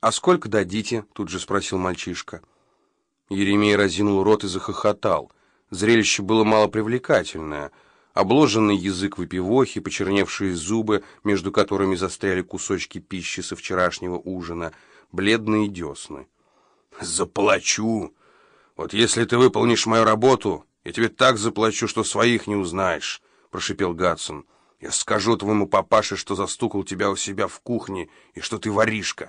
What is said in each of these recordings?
«А сколько дадите?» — тут же спросил мальчишка. Еремей разинул рот и захохотал. Зрелище было малопривлекательное. Обложенный язык выпивохи, почерневшие зубы, между которыми застряли кусочки пищи со вчерашнего ужина, бледные десны. «Заплачу! Вот если ты выполнишь мою работу, я тебе так заплачу, что своих не узнаешь», — прошипел Гатсон. «Я скажу твоему папаше, что застукал тебя у себя в кухне и что ты воришка».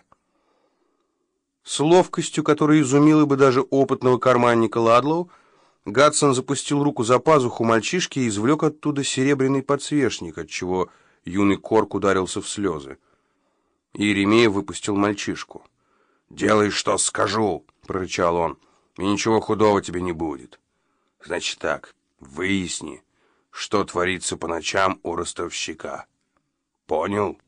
С ловкостью, которая изумила бы даже опытного карманника Ладлоу, Гатсон запустил руку за пазуху мальчишки и извлек оттуда серебряный подсвечник, отчего юный Корк ударился в слезы. Иеремия выпустил мальчишку. «Делай, что скажу», — прорычал он, — «и ничего худого тебе не будет. Значит так, выясни, что творится по ночам у ростовщика. Понял?»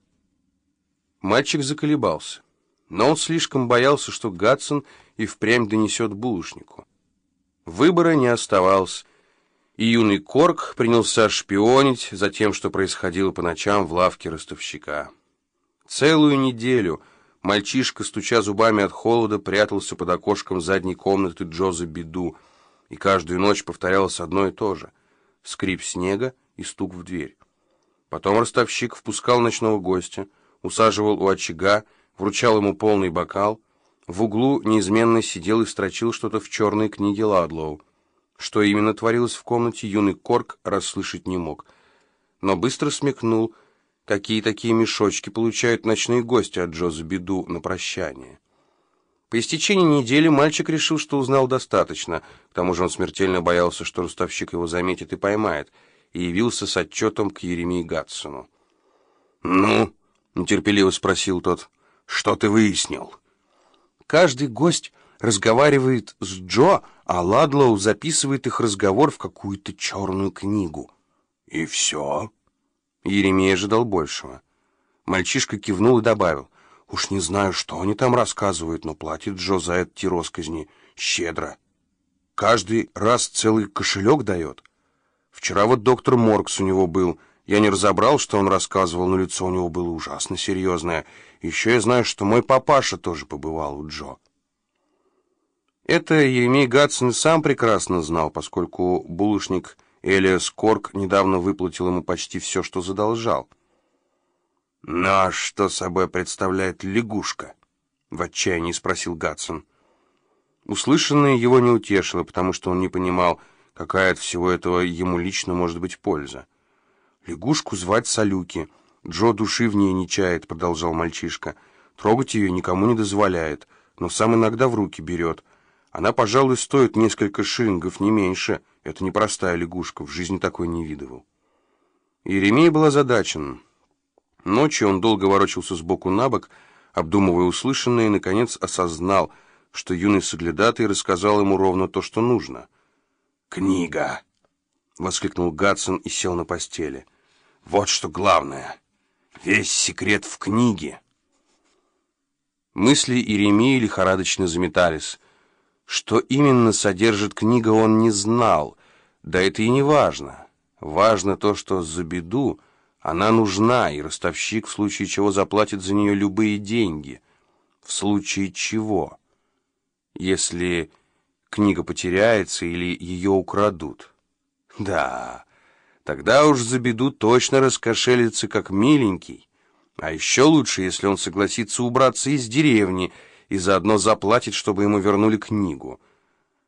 Мальчик заколебался. Но он слишком боялся, что Гатсон и впрямь донесет булочнику. Выбора не оставалось, и юный Корк принялся шпионить за тем, что происходило по ночам в лавке ростовщика. Целую неделю мальчишка, стуча зубами от холода, прятался под окошком задней комнаты Джоза Биду, и каждую ночь повторялось одно и то же — скрип снега и стук в дверь. Потом ростовщик впускал ночного гостя, усаживал у очага, вручал ему полный бокал. В углу неизменно сидел и строчил что-то в черной книге Ладлоу. Что именно творилось в комнате, юный Корк расслышать не мог. Но быстро смекнул, какие такие мешочки получают ночные гости от Джоза Биду на прощание. По истечении недели мальчик решил, что узнал достаточно. К тому же он смертельно боялся, что ростовщик его заметит и поймает, и явился с отчетом к Еремии Гатсону. «Ну?» — нетерпеливо спросил тот. «Что ты выяснил?» «Каждый гость разговаривает с Джо, а Ладлоу записывает их разговор в какую-то черную книгу». «И все?» Еремей ожидал большего. Мальчишка кивнул и добавил: «Уж не знаю, что они там рассказывают, но платит Джо за эти росказни щедро. Каждый раз целый кошелек дает. Вчера вот доктор Моркс у него был. Я не разобрал, что он рассказывал, но лицо у него было ужасно серьезное. Еще я знаю, что мой папаша тоже побывал у Джо». Это Еремей Гатсон сам прекрасно знал, поскольку булочник Элиас Корк недавно выплатил ему почти все, что задолжал. «Ну а что собой представляет лягушка?» — в отчаянии спросил Гатсон. Услышанное его не утешило, потому что он не понимал, какая от всего этого ему лично может быть польза. «Лягушку звать Салюки. Джо души в ней не чает», — продолжал мальчишка. «Трогать ее никому не дозволяет, но сам иногда в руки берет. Она, пожалуй, стоит несколько шиллингов, не меньше. Это непростая лягушка, в жизни такой не видывал». Еремей был озадачен. Ночью он долго ворочался сбоку на бок, обдумывая услышанное, и, наконец, осознал, что юный соглядатый рассказал ему ровно то, что нужно. «Книга!» — воскликнул Гатсон и сел на постели. «Вот что главное! Весь секрет в книге!» Мысли Иеремии лихорадочно заметались. Что именно содержит книга, он не знал. Да это и не важно. Важно то, что за беду она нужна, и ростовщик в случае чего заплатит за нее любые деньги. В случае чего? Если книга потеряется или ее украдут. Да, тогда уж за беду точно раскошелится как миленький. А еще лучше, если он согласится убраться из деревни и заодно заплатит, чтобы ему вернули книгу.